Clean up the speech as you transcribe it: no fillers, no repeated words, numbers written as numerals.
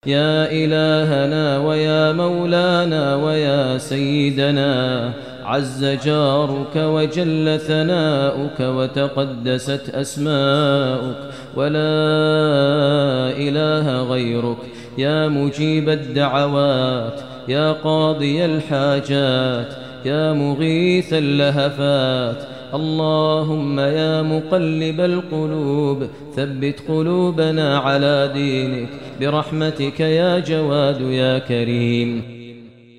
يا إلهنا ويا مولانا ويا سيدنا، عز جارك وجل ثناؤك وتقدست أسماؤك، ولا إله غيرك، يا مجيب الدعوات، يا قاضي الحاجات، يا مغيث اللهفات. اللهم يا مقلب القلوب ثبت قلوبنا على دينك برحمتك يا جواد يا كريم.